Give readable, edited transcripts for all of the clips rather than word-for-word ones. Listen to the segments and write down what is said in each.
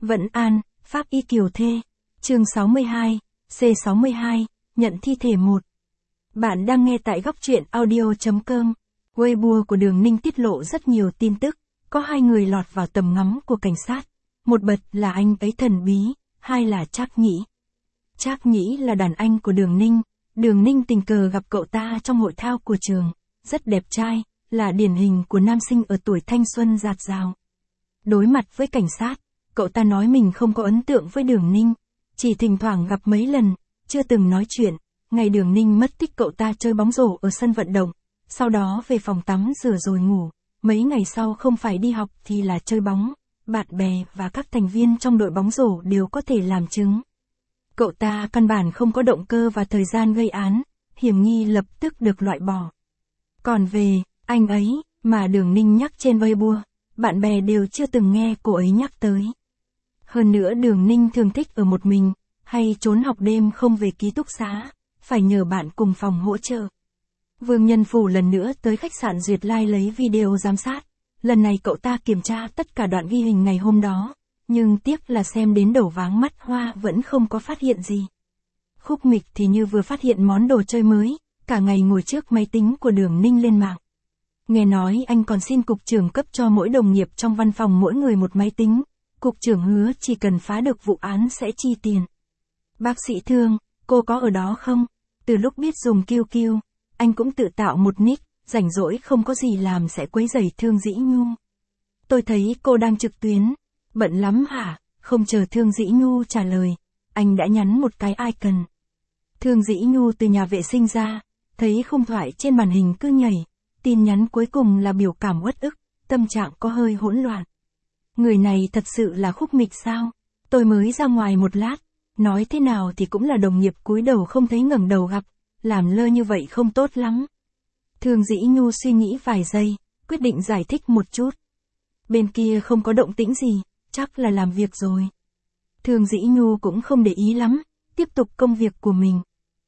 Vẫn An, Pháp Y Kiều Thê. Chương 62, C62, nhận thi thể 1. Bạn đang nghe tại góc truyện audio.com. Weibo của Đường Ninh tiết lộ rất nhiều tin tức, có 2 người lọt vào tầm ngắm của cảnh sát. Một bật là anh ấy thần bí, 2 là Trác Nhĩ. Trác Nhĩ là đàn anh của Đường Ninh. Đường Ninh tình cờ gặp cậu ta trong hội thao của trường, rất đẹp trai, là điển hình của nam sinh ở tuổi thanh xuân dạt dào. Đối mặt với cảnh sát, cậu ta nói mình không có ấn tượng với Đường Ninh, chỉ thỉnh thoảng gặp mấy lần, chưa từng nói chuyện. Ngày Đường Ninh mất tích cậu ta chơi bóng rổ ở sân vận động, sau đó về phòng tắm rửa rồi ngủ, mấy ngày sau không phải đi học thì là chơi bóng, bạn bè và các thành viên trong đội bóng rổ đều có thể làm chứng. Cậu ta căn bản không có động cơ và thời gian gây án, hiểm nghi lập tức được loại bỏ. Còn về, anh ấy, mà Đường Ninh nhắc trên Weibo, bạn bè đều chưa từng nghe cô ấy nhắc tới. Hơn nữa Đường Ninh thường thích ở một mình, hay trốn học đêm không về ký túc xá, phải nhờ bạn cùng phòng hỗ trợ. Vương Nhân Phủ lần nữa tới khách sạn Duyệt Lai lấy video giám sát, lần này cậu ta kiểm tra tất cả đoạn ghi hình ngày hôm đó, nhưng tiếc là xem đến đầu váng mắt hoa vẫn không có phát hiện gì. Khúc Mịch thì như vừa phát hiện món đồ chơi mới, cả ngày ngồi trước máy tính của Đường Ninh lên mạng. Nghe nói anh còn xin cục trưởng cấp cho mỗi đồng nghiệp trong văn phòng mỗi người một máy tính, cục trưởng hứa chỉ cần phá được vụ án sẽ chi tiền. Bác sĩ Thương, cô có ở đó không? Từ lúc biết dùng QQ, anh cũng tự tạo một nick, rảnh rỗi không có gì làm sẽ quấy rầy Thương Dĩ Nhu. Tôi thấy cô đang trực tuyến, bận lắm hả? Không chờ Thương Dĩ Nhu trả lời, anh đã nhắn một cái icon. Thương Dĩ Nhu từ nhà vệ sinh ra, thấy khung thoại trên màn hình cứ nhảy, tin nhắn cuối cùng là biểu cảm uất ức, tâm trạng có hơi hỗn loạn. Người này thật sự là Khúc Mịch sao? Tôi mới ra ngoài một lát, nói thế nào thì cũng là đồng nghiệp cúi đầu không thấy ngẩng đầu gặp, làm lơ như vậy không tốt lắm. Thương Dĩ Nhu suy nghĩ vài giây, quyết định giải thích một chút. Bên kia không có động tĩnh gì, chắc là làm việc rồi. Thương Dĩ Nhu cũng không để ý lắm, tiếp tục công việc của mình.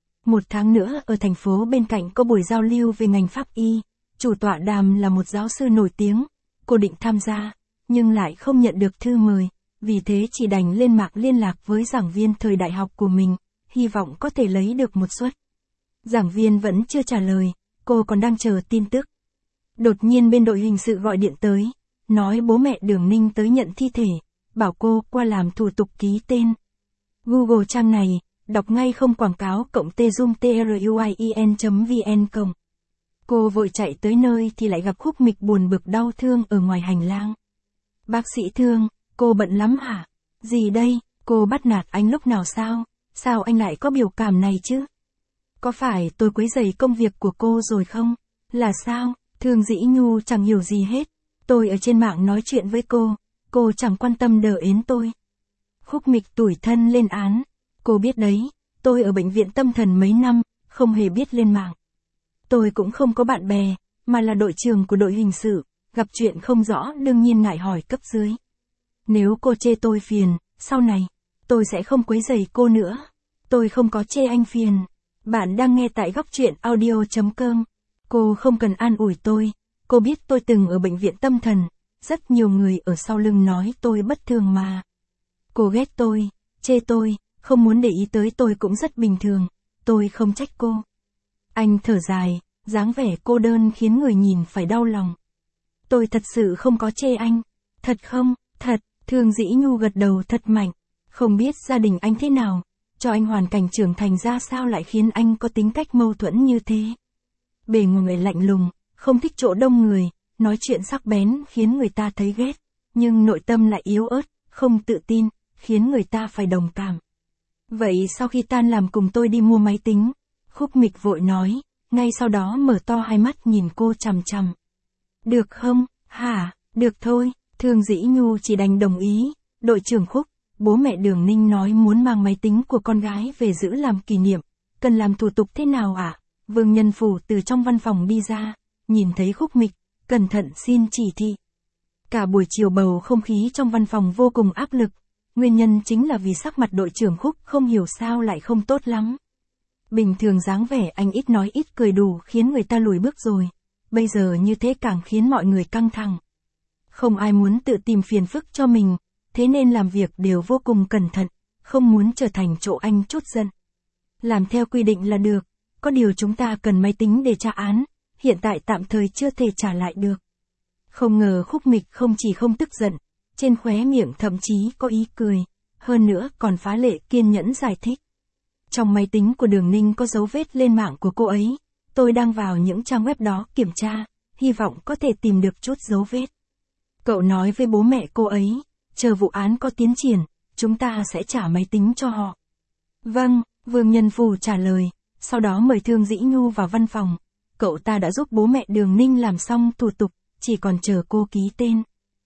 1 tháng nữa ở thành phố bên cạnh có buổi giao lưu về ngành pháp y, chủ tọa đàm là một giáo sư nổi tiếng, cô định tham gia, nhưng lại không nhận được thư mời, vì thế chỉ đành lên mạng liên lạc với giảng viên thời đại học của mình, hy vọng có thể lấy được một suất. Giảng viên vẫn chưa trả lời, cô còn đang chờ tin tức. Đột nhiên bên đội hình sự gọi điện tới, nói bố mẹ Đường Ninh tới nhận thi thể, bảo cô qua làm thủ tục ký tên. Google trang này, đọc ngay không quảng cáo cộng tzoom.truin.vn cộng. Cô vội chạy tới nơi thì lại gặp Khúc Mịch buồn bực đau thương ở ngoài hành lang. Bác sĩ Thương, cô bận lắm hả? Gì đây, cô bắt nạt anh lúc nào sao? Sao anh lại có biểu cảm này chứ? Có phải tôi quấy rầy công việc của cô rồi không? Là sao? Thương Dĩ Nhu chẳng hiểu gì hết. Tôi ở trên mạng nói chuyện với cô chẳng quan tâm đờ ến tôi. Khúc Mịch tủi thân lên án. Cô biết đấy, tôi ở bệnh viện tâm thần mấy năm, không hề biết lên mạng. Tôi cũng không có bạn bè, mà là đội trưởng của đội hình sự, gặp chuyện không rõ đương nhiên ngại hỏi cấp dưới. Nếu cô chê tôi phiền, sau này, tôi sẽ không quấy rầy cô nữa. Tôi không có chê anh phiền. Bạn đang nghe tại góc truyện audio.com. Cô không cần an ủi tôi, cô biết tôi từng ở bệnh viện tâm thần, rất nhiều người ở sau lưng nói tôi bất thường mà. Cô ghét tôi, chê tôi, không muốn để ý tới tôi cũng rất bình thường, tôi không trách cô. Anh thở dài, dáng vẻ cô đơn khiến người nhìn phải đau lòng. Tôi thật sự không có chê anh. Thật không? Thật. Thương Dĩ Nhu gật đầu thật mạnh. Không biết gia đình anh thế nào, cho anh hoàn cảnh trưởng thành ra sao lại khiến anh có tính cách mâu thuẫn như thế. Bề ngoài lạnh lùng, không thích chỗ đông người, nói chuyện sắc bén khiến người ta thấy ghét, nhưng nội tâm lại yếu ớt, không tự tin, khiến người ta phải đồng cảm. Vậy sau khi tan làm cùng tôi đi mua máy tính, Khúc Mịch vội nói, ngay sau đó mở to hai mắt nhìn cô chằm chằm. Được không, hả, được thôi, Thương Dĩ Nhu chỉ đành đồng ý. Đội trưởng Khúc, bố mẹ Đường Ninh nói muốn mang máy tính của con gái về giữ làm kỷ niệm, cần làm thủ tục thế nào ạ? Vương Nhân Phủ từ trong văn phòng đi ra, nhìn thấy Khúc Mịch, cẩn thận xin chỉ thị. Cả buổi chiều bầu không khí trong văn phòng vô cùng áp lực, nguyên nhân chính là vì sắc mặt đội trưởng Khúc không hiểu sao lại không tốt lắm. Bình thường dáng vẻ anh ít nói ít cười đủ khiến người ta lùi bước rồi, bây giờ như thế càng khiến mọi người căng thẳng. Không ai muốn tự tìm phiền phức cho mình, thế nên làm việc đều vô cùng cẩn thận, không muốn trở thành chỗ anh trút giận. Làm theo quy định là được, có điều chúng ta cần máy tính để tra án, hiện tại tạm thời chưa thể trả lại được. Không ngờ Khúc Mịch không chỉ không tức giận, trên khóe miệng thậm chí có ý cười, hơn nữa còn phá lệ kiên nhẫn giải thích. Trong máy tính của Đường Ninh có dấu vết lên mạng của cô ấy, tôi đang vào những trang web đó kiểm tra, hy vọng có thể tìm được chút dấu vết. Cậu nói với bố mẹ cô ấy, chờ vụ án có tiến triển, chúng ta sẽ trả máy tính cho họ. Vâng, Vương Nhân Phù trả lời, sau đó mời Thương Dĩ Nhu vào văn phòng. Cậu ta đã giúp bố mẹ Đường Ninh làm xong thủ tục, chỉ còn chờ cô ký tên.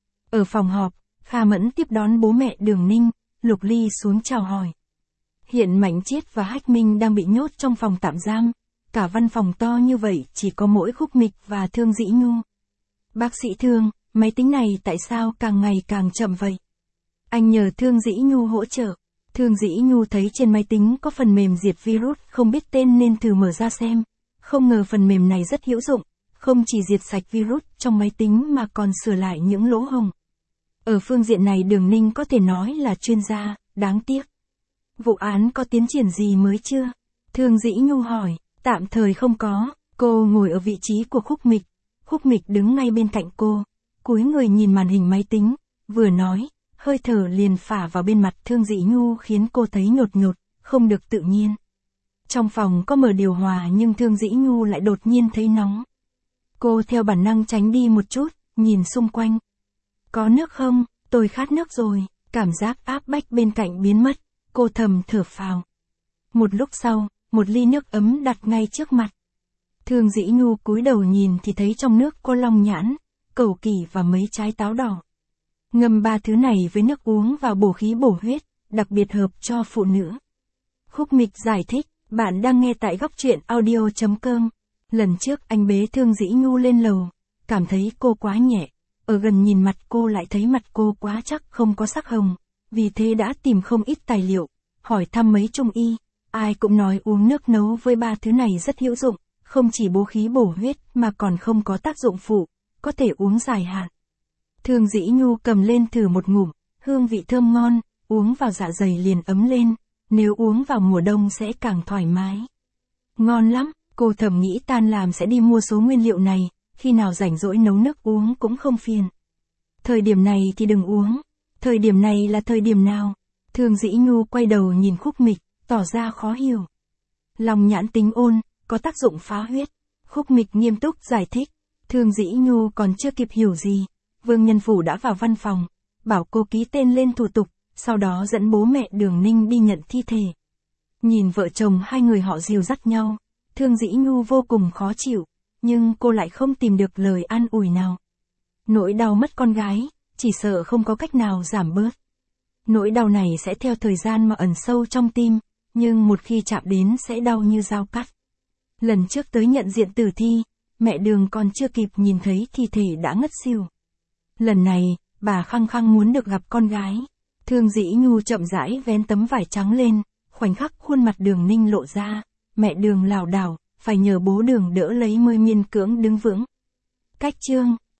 Ở phòng họp, Kha Mẫn tiếp đón bố mẹ Đường Ninh, Lục Ly xuống chào hỏi. Hiện Mạnh Chiết và Hách Minh đang bị nhốt trong phòng tạm giam, cả văn phòng to như vậy chỉ có mỗi Khúc Mịch và Thương Dĩ Nhu. Bác sĩ Thương, máy tính này tại sao càng ngày càng chậm vậy? Anh nhờ Thương Dĩ Nhu hỗ trợ. Thương Dĩ Nhu thấy trên máy tính có phần mềm diệt virus không biết tên nên thử mở ra xem. Không ngờ phần mềm này rất hữu dụng, không chỉ diệt sạch virus trong máy tính mà còn sửa lại những lỗ hổng. Ở phương diện này Đường Ninh có thể nói là chuyên gia, đáng tiếc. Vụ án có tiến triển gì mới chưa? Thương Dĩ Nhu hỏi, tạm thời không có, cô ngồi ở vị trí của Khúc Mịch. Khúc Mịch đứng ngay bên cạnh cô, cúi người nhìn màn hình máy tính, vừa nói, hơi thở liền phả vào bên mặt Thương Dĩ Nhu khiến cô thấy nhột nhột, không được tự nhiên. Trong phòng có mở điều hòa nhưng Thương Dĩ Nhu lại đột nhiên thấy nóng. Cô theo bản năng tránh đi một chút, nhìn xung quanh. Có nước không? Tôi khát nước rồi. Cảm giác áp bách bên cạnh biến mất, cô thầm thở phào. Một lúc sau, một ly nước ấm đặt ngay trước mặt. Thương Dĩ Nhu cúi đầu nhìn thì thấy trong nước có long nhãn, cầu kỳ và mấy trái táo đỏ. Ngâm 3 thứ này với nước uống vào bổ khí bổ huyết, đặc biệt hợp cho phụ nữ. Khúc Mịch giải thích, bạn đang nghe tại góc truyện audio.com. Lần trước anh bế Thương Dĩ Nhu lên lầu, cảm thấy cô quá nhẹ, ở gần nhìn mặt cô lại thấy mặt cô quá chắc không có sắc hồng, vì thế đã tìm không ít tài liệu, hỏi thăm mấy trung y, ai cũng nói uống nước nấu với 3 thứ này rất hữu dụng, không chỉ bổ khí bổ huyết mà còn không có tác dụng phụ, có thể uống dài hạn. Thương Dĩ Nhu cầm lên thử một ngụm, hương vị thơm ngon, uống vào dạ dày liền ấm lên, nếu uống vào mùa đông sẽ càng thoải mái. Ngon lắm, cô thầm nghĩ tan làm sẽ đi mua số nguyên liệu này, khi nào rảnh rỗi nấu nước uống cũng không phiền. Thời điểm này thì đừng uống, thời điểm này là thời điểm nào? Thương Dĩ Nhu quay đầu nhìn Khúc Mịch, tỏ ra khó hiểu. Long nhãn tính ôn, có tác dụng phá huyết. Khúc Mịch nghiêm túc giải thích, Thương Dĩ Nhu còn chưa kịp hiểu gì. Vương Nhân Phủ đã vào văn phòng, bảo cô ký tên lên thủ tục, sau đó dẫn bố mẹ Đường Ninh đi nhận thi thể. Nhìn vợ chồng hai người họ dìu dắt nhau, Thương Dĩ Nhu vô cùng khó chịu, nhưng cô lại không tìm được lời an ủi nào. Nỗi đau mất con gái, chỉ sợ không có cách nào giảm bớt. Nỗi đau này sẽ theo thời gian mà ẩn sâu trong tim, nhưng một khi chạm đến sẽ đau như dao cắt. Lần trước tới nhận diện tử thi, mẹ Đường còn chưa kịp nhìn thấy thi thể đã ngất xỉu. Lần này, bà khăng khăng muốn được gặp con gái. Thương Dĩ Nhu chậm rãi vén tấm vải trắng lên, khoảnh khắc khuôn mặt Đường Ninh lộ ra, mẹ Đường lảo đảo, phải nhờ bố Đường đỡ lấy mới miên cưỡng đứng vững. Cách chương